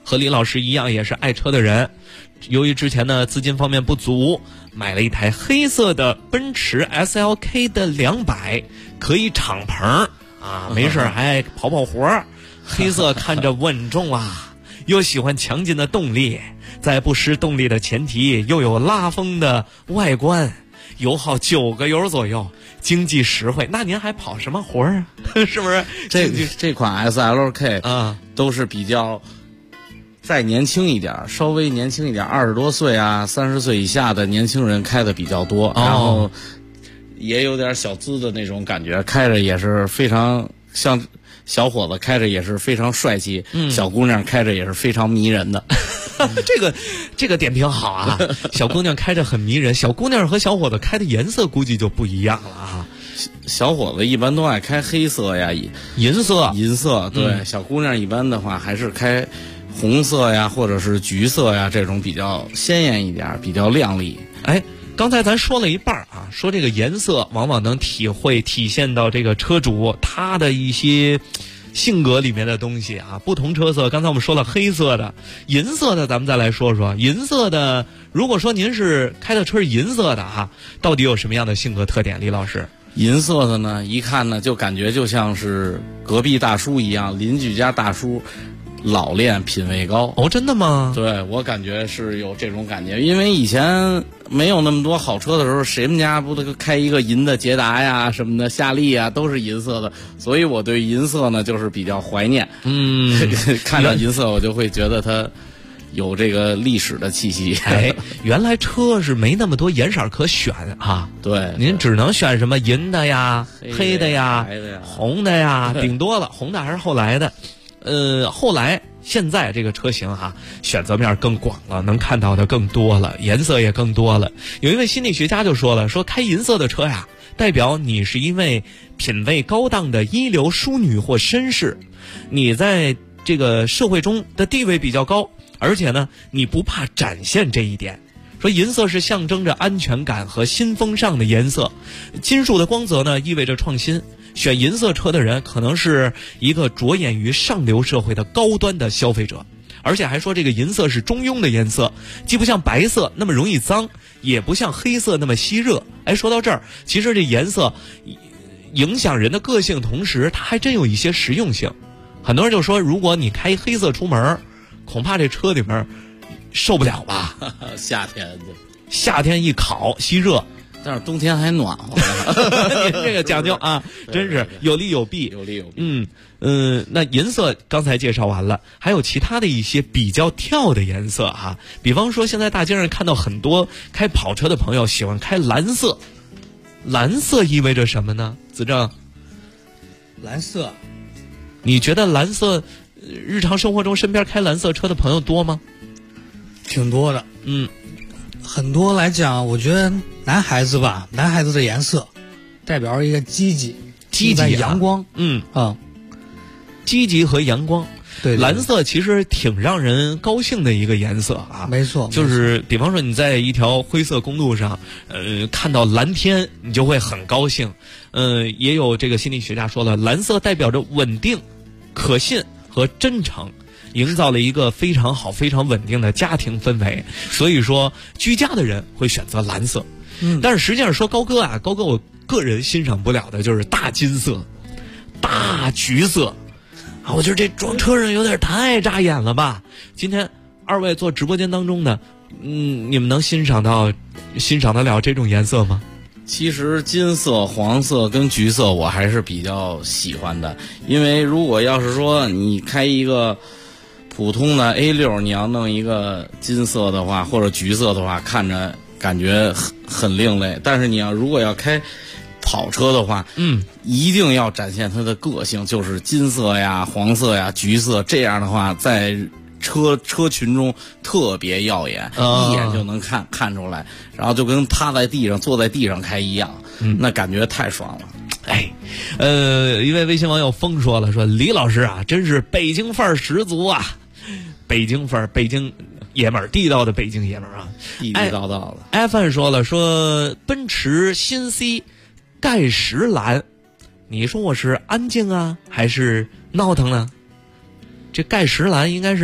和李老师一样也是爱车的人，由于之前呢资金方面不足，买了一台黑色的奔驰 SLK 的200，可以敞篷啊，没事还跑活。黑色看着稳重啊，又喜欢强劲的动力，在不失动力的前提，又有拉风的外观，油耗9个油左右，经济实惠。那您还跑什么活啊？是不是？ 这款 SLK 啊，都是比较再年轻一点，稍微年轻一点，20多岁啊，30岁以下的年轻人开的比较多，然后也有点小资的那种感觉，开着也是非常像小伙子开着也是非常帅气，小姑娘开着也是非常迷人的。 这个点评好啊，小姑娘开着很迷人。小姑娘和小伙子开的颜色估计就不一样了啊。 小伙子一般都爱开黑色呀， 银色， 对，小姑娘一般的话还是开红色呀，或者是橘色呀，这种比较鲜艳一点，比较亮丽。 哎，刚才咱说了一半啊，说这个颜色往往能体现到这个车主他的一些性格里面的东西啊。不同车色，刚才我们说了黑色的、银色的，咱们再来说说银色的。如果说您是开的车是银色的啊，到底有什么样的性格特点？李老师， 银色的呢，一看呢就感觉就像是隔壁大叔一样，邻居家大叔，老练品味高。 哦，真的吗？ 对，我感觉是有这种感觉，因为以前没有那么多好车的时候，谁们家不都开一个银的捷达呀什么的，夏利呀都是银色的，所以我对银色呢就是比较怀念。看到银色我就会觉得它有这个历史的气息。 哎，原来车是没那么多颜色可选啊。 对， 您只能选什么银的呀、黑的呀、红的呀，顶多了。红的还是后来的。后来现在这个车型哈，选择面更广了，能看到的更多了，颜色也更多了。有一位心理学家就说了，说开银色的车呀，代表你是一位品味高档的一流淑女或绅士，你在这个社会中的地位比较高，而且呢，你不怕展现这一点。说银色是象征着安全感和新风尚的颜色，金属的光泽呢意味着创新。选银色车的人可能是一个着眼于上流社会的高端的消费者，而且还说这个银色是中庸的颜色，既不像白色那么容易脏，也不像黑色那么吸热。哎，说到这儿，其实这颜色影响人的个性，同时它还真有一些实用性。很多人就说，如果你开黑色出门，恐怕这车里面受不了吧？夏天一烤吸热。 但是冬天还暖和。 您这个讲究啊，真是有利有弊。那银色刚才介绍完了，还有其他的一些比较跳的颜色啊，比方说现在大街上看到很多开跑车的朋友喜欢开蓝色。蓝色意味着什么呢？子正， 蓝色， 你觉得蓝色日常生活中身边开蓝色车的朋友多吗？ 挺多的。很多来讲，我觉得男孩子的颜色代表一个积极、阳光。 积极和阳光。对，蓝色其实挺让人高兴的一个颜色啊。 没错， 就是比方说你在一条灰色公路上，看到蓝天，你就会很高兴。也有这个心理学家说了，蓝色代表着稳定、可信和真诚。营造了一个非常好、非常稳定的家庭氛围，所以说居家的人会选择蓝色。但是实际上说高哥我个人欣赏不了的就是大金色、大橘色啊，我觉得这装车上有点太扎眼了吧。今天二位做直播间当中的，你们能欣赏得了这种颜色吗？ 其实金色、黄色跟橘色我还是比较喜欢的，因为如果要是说你开一个普通的 A6， 你要弄一个金色的话或者橘色的话，看着感觉很另类。但是你如果要开跑车的话，一定要展现它的个性，就是金色呀、黄色呀、橘色，这样的话在车群中特别耀眼，一眼就能看出来，然后就跟趴在地上、坐在地上开一样，那感觉太爽了。 哎，一位微信网友风说了，说李老师啊，真是北京范儿十足啊。北京范儿，北京爷们儿，地道的北京爷们儿啊， 地地道道的。 艾范说了，说奔驰新 C 盖石蓝，你说我是安静啊，还是闹腾呢？这盖石蓝应该是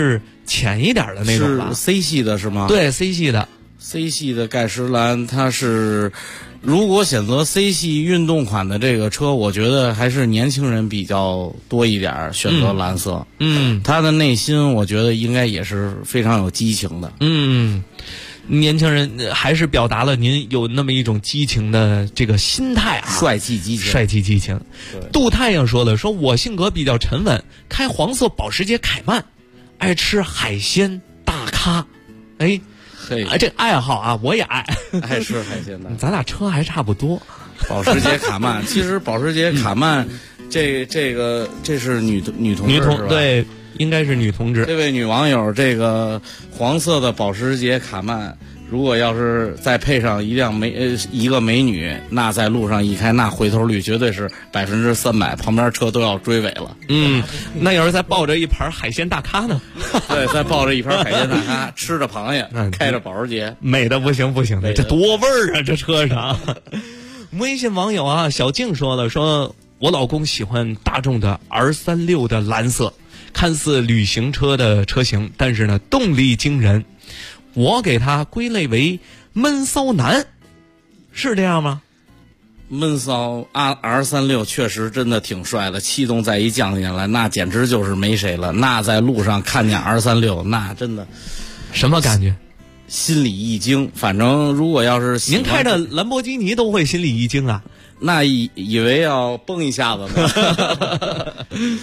浅一点的那种吧。 是 C 系的是吗？ 对 ，C 系的。 C 系的盖石蓝，它是如果选择 C 系运动款的这个车，我觉得还是年轻人比较多一点选择蓝色。它的内心我觉得应该也是非常有激情的。 年轻人还是表达了您有那么一种激情的这个心态啊， 帅气激情。 杜太阳说了，说我性格比较沉稳，开黄色保时捷凯曼，爱吃海鲜大咖。这爱好啊，我也爱吃海鲜的。 咱俩车还差不多。 保时捷卡曼，其实保时捷卡曼，这是女同志是吧？ 对。应该是女同志。 这位女网友，这个黄色的保时捷卡曼，如果要是再配上一个美女，那在路上一开，那回头率绝对是300%，旁边车都要追尾了。 那要是再抱着一盘海鲜大咖呢？ 对，再抱着一盘海鲜大咖，吃着螃蟹，开着保时捷， 美的不行的，这多味儿啊！这车上。微信网友啊，小静说了，说我老公喜欢大众的 R36的蓝色。看似旅行车的车型，但是呢，动力惊人。我给它归类为闷骚男，是这样吗？ 闷骚 R36确实真的挺帅的，气动再一降下来，那简直就是没谁了。那在路上看见 R36，那真的什么感觉？ 心里一惊。反正如果要是您开着兰博基尼都会心里一惊啊。 那以为要蹦一下子呢。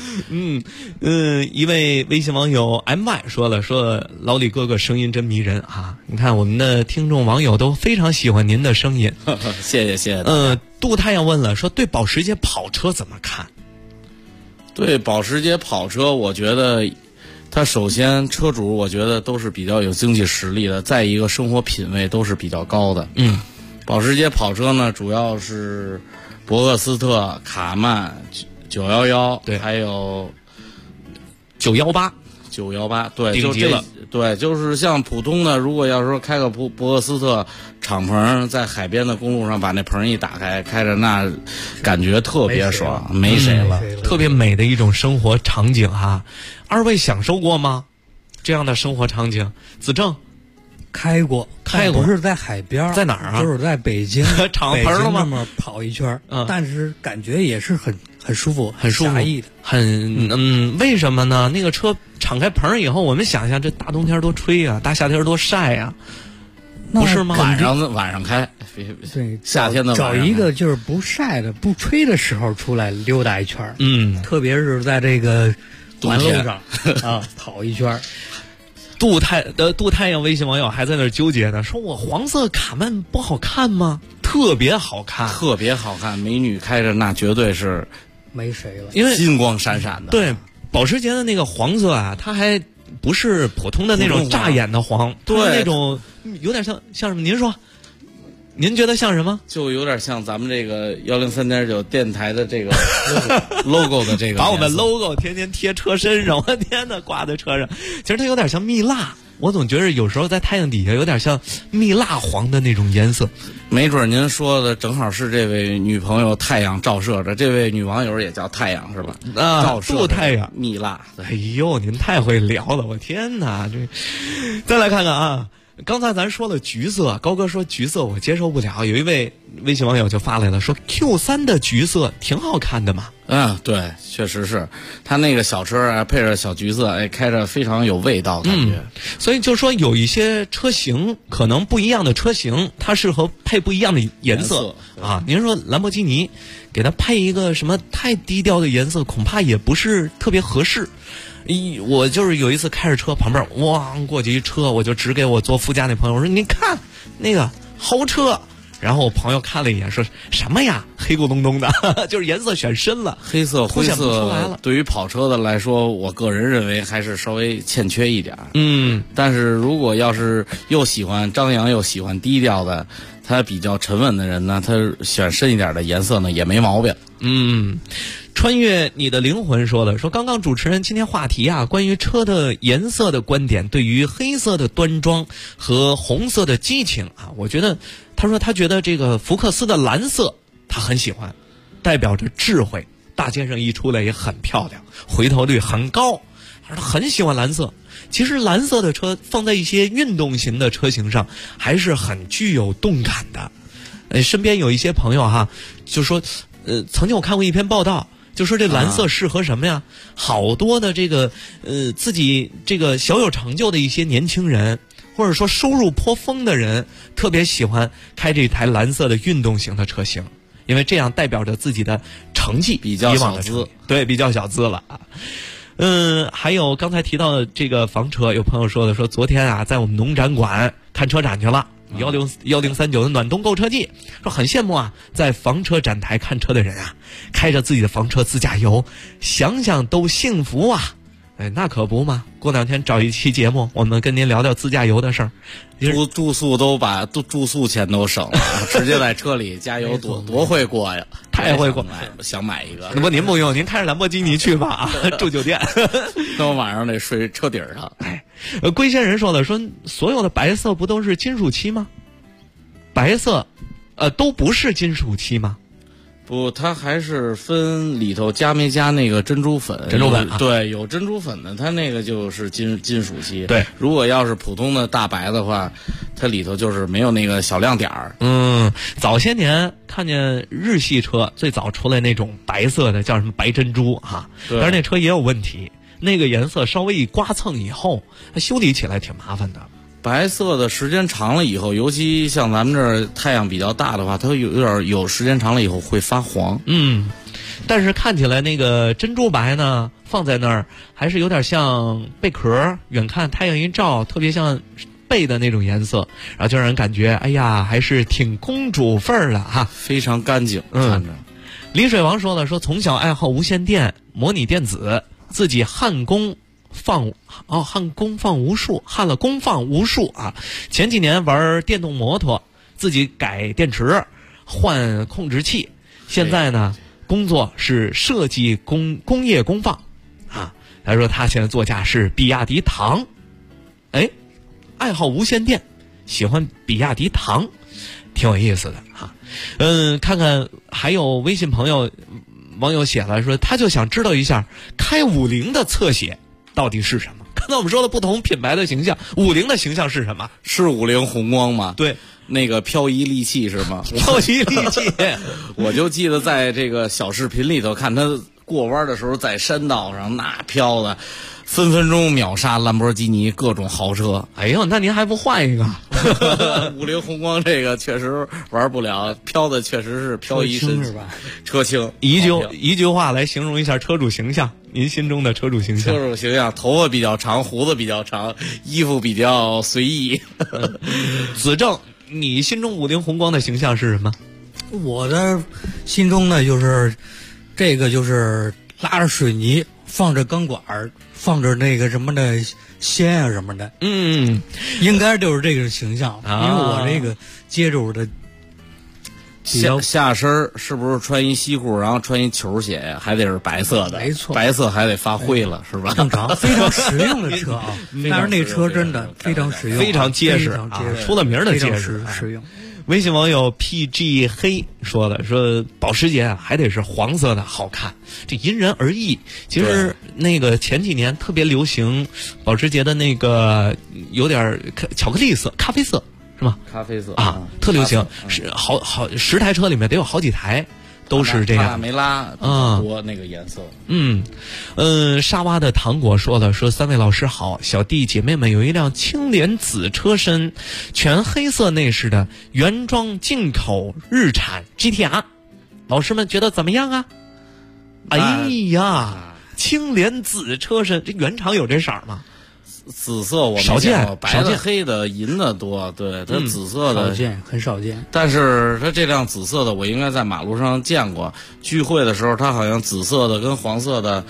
一位微信网友 MY 说了，说老李哥哥声音真迷人啊！你看我们的听众网友都非常喜欢您的声音。 谢谢。 杜太阳问了，说对保时捷跑车怎么看？ 对保时捷跑车，我觉得它首先车主我觉得都是比较有经济实力的，再一个生活品味都是比较高的。保时捷跑车呢，主要是博克斯特、卡曼、911， 对， 还有 918， 对， 顶级了。 对，就是像普通的，如果要说开个博克斯特敞篷，在海边的公路上把那棚一打开，开着那感觉特别爽，没谁了， 特别美的一种生活场景哈。二位享受过吗？这样的生活场景？子正。 开过，不是在海边， 在哪儿啊？ 就是在北京敞篷了吗？ 那么跑一圈，但是感觉也是很舒服， 很舒服， 侠义的， 为什么呢？那个车敞开棚以后，我们想象这大冬天多吹啊，大夏天多晒啊，不是吗？ 晚上开， 对， 夏天的找一个就是不晒的、不吹的时候出来溜达一圈，特别是在这个环路上啊跑一圈。 杜太阳微信网友还在那儿纠结呢，说我黄色卡曼不好看吗？特别好看， 美女开着那绝对是没谁了， 因为金光闪闪的。 对，保时捷的那个黄色啊，它还不是普通的那种扎眼的黄， 对， 那种有点像什么？您说，您觉得像什么？ 就有点像咱们这个103.9电台的这个 logo 的这个， 把我们 logo 天天贴车身上，我天哪，挂在车上。其实它有点像蜜蜡，我总觉得有时候在太阳底下有点像蜜蜡黄的那种颜色。 没准您说的正好是这位女朋友太阳照射着，这位女网友也叫太阳是吧？照射杜太阳蜜蜡。 哎呦，您太会聊了，我天哪！再来看看啊。刚才咱说了橘色，高哥说橘色我接受不了，有一位微信网友就发来了，说 Q3 的橘色挺好看的嘛。 对，确实是，他那个小车啊，配着小橘色，开着非常有味道感觉。 所以就说有一些车型，可能不一样的车型，它适合配不一样的颜色啊。您说兰博基尼给它配一个什么太低调的颜色，恐怕也不是特别合适。我就是有一次开着车，旁边汪过去一车，我就指给我坐副驾那朋友，我说你看那个豪车。然后我朋友看了一眼，说什么呀，黑咕隆咚的，就是颜色选深了， 黑色灰色对于跑车的来说，我个人认为还是稍微欠缺一点。但是如果要是又喜欢张扬又喜欢低调的，他比较沉稳的人呢，他选深一点的颜色呢也没毛病。 穿越你的灵魂说了，说刚刚主持人今天话题啊，关于车的颜色的观点，对于黑色的端庄和红色的激情啊，我觉得他说他觉得这个福克斯的蓝色他很喜欢，代表着智慧，大街上一出来也很漂亮，回头率很高。 他很喜欢蓝色。其实蓝色的车放在一些运动型的车型上还是很具有动感的。身边有一些朋友哈，就说曾经我看过一篇报道，就说这蓝色适合什么呀？好多的这个自己这个小有成就的一些年轻人，或者说收入颇丰的人，特别喜欢开这台蓝色的运动型的车型，因为这样代表着自己的成绩， 比较小资， 对，比较小资了啊。还有刚才提到的这个房车，有朋友说昨天啊，在我们农展馆看车展去了。1039的暖冬购车季，说很羡慕啊，在房车展台看车的人啊，开着自己的房车自驾游，想想都幸福啊！那可不嘛，过2天找一期节目，我们跟您聊聊自驾游的事儿。 住宿住宿钱都省了，直接在车里加油多会过呀！ 太会过， 想买一个。 不，您不用，您开着兰博基尼去吧，住酒店。 那我晚上得睡车底上。 龟仙人说所有的白色不都是金属漆吗？白色，都不是金属漆吗？ 不，它还是分里头加没加那个珍珠粉。 珍珠粉对，有珍珠粉的，它那个就是金属漆。 对， 如果要是普通的大白的话，它里头就是没有那个小亮点儿。 早些年看见日系车最早出来那种白色的叫什么白珍珠哈，但是那车也有问题，那个颜色稍微一刮蹭以后，它修理起来挺麻烦的。 白色的时间长了以后，尤其像咱们这儿太阳比较大的话，它有时间长了以后会发黄。 但是看起来那个珍珠白呢，放在那儿还是有点像贝壳，远看太阳一照，特别像贝的那种颜色，然后就让人感觉哎呀，还是挺公主范儿的哈， 非常干净。看着， 李水王说从小爱好无线电、模拟电子，自己焊功放无数啊！前几年玩电动摩托，自己改电池、换控制器。现在呢，工作是设计工业功放啊。他说他现在座驾是比亚迪唐，爱好无线电，喜欢比亚迪唐，挺有意思的哈。看看还有微信网友写了说，他就想知道一下开50的侧写到底是什么？刚才我们说的不同品牌的形象，50的形象是什么？ 是50宏光吗？ 对， 那个漂移利器是吗？ 漂移利器， 我就记得在这个小视频里头看他过弯的时候，在山道上那飘的，分分钟秒杀兰博基尼各种豪车。 哎呦，那您还不换一个 ？50宏光这个确实玩不了，飘的确实是飘移身是吧？ 车轻。 一句话来形容一下车主形象，您心中的车主形象？ 车主形象，头发比较长，胡子比较长，衣服比较随意。 子正，你心中50宏光的形象是什么？ 我的心中呢，就是这个就是拉着水泥，放着钢管，放着那个什么的铅啊什么的，应该就是这个形象，因为我这个接触的下身是不是穿一西裤，然后穿一球鞋呀？还得是白色的， 没错， 白色还得发灰了，是吧？ 正常，非常实用的车啊！但是那车真的非常实用， 非常结实啊，出了名的结实， 实用。 微信网友 PG 黑说保时捷啊还得是黄色的好看，这因人而异。其实那个前几年特别流行保时捷的那个有点巧克力色、咖啡色是吗？ 咖啡色啊，特流行，是好10台车里面得有好几台都是这样。 没拉多那个颜色。 沙洼的糖果说3位老师好，小弟姐妹们有一辆青莲紫车身，全黑色内饰的原装进口日产 GTR， 老师们觉得怎么样啊？哎呀，青莲紫车身，这原厂有这色吗？ 紫色我少见， 白的、黑的、银的多。对，它紫色的很少见。 但是它这辆紫色的，我应该在马路上见过。聚会的时候，它好像紫色的跟黄色的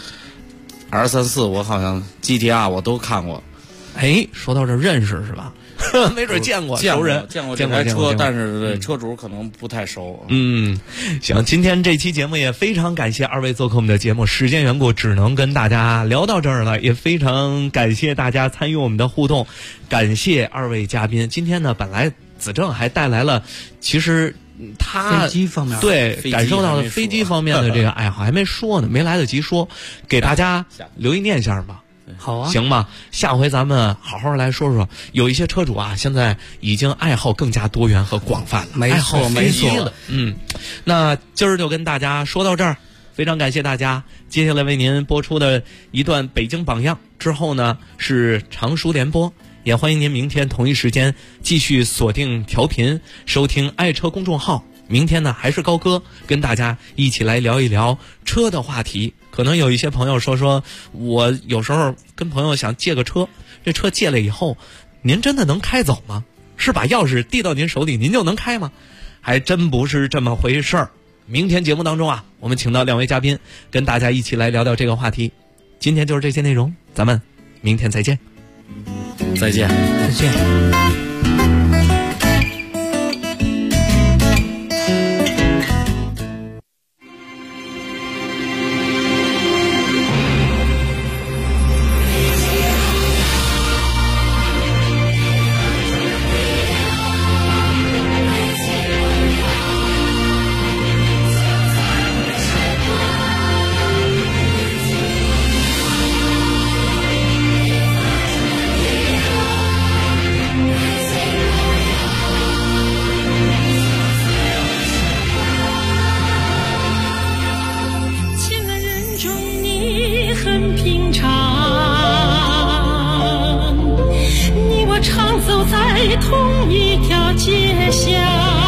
R34，我好像 GTR 我都看过。 说到这认识是吧？没准见过熟人， 见过这台车，但是车主可能不太熟。 行，今天这期节目也非常感谢二位做客我们的节目，时间缘故只能跟大家聊到这儿了，也非常感谢大家参与我们的互动，感谢二位嘉宾。今天呢，本来子正还带来了，其实他飞机方面对感受到了飞机方面的这个爱好还没说呢，没来得及说，给大家留一念想吧。 好啊， 行吗？下回咱们好好来说说，有一些车主啊，现在已经爱好更加多元和广泛了， 没错没错。 那今儿就跟大家说到这儿，非常感谢大家。接下来为您播出的一段北京榜样之后呢，是常熟联播，也欢迎您明天同一时间继续锁定调频收听爱车公众号。明天呢还是高哥跟大家一起来聊一聊车的话题。可能有一些朋友说我有时候跟朋友想借个车，这车借了以后您真的能开走吗？是把钥匙递到您手里您就能开吗？还真不是这么回事儿。明天节目当中啊，我们请到2位嘉宾跟大家一起来聊聊这个话题。今天就是这些内容，咱们明天再见。 再见。 再见。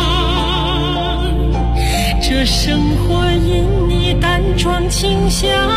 这生活因你淡妆清香。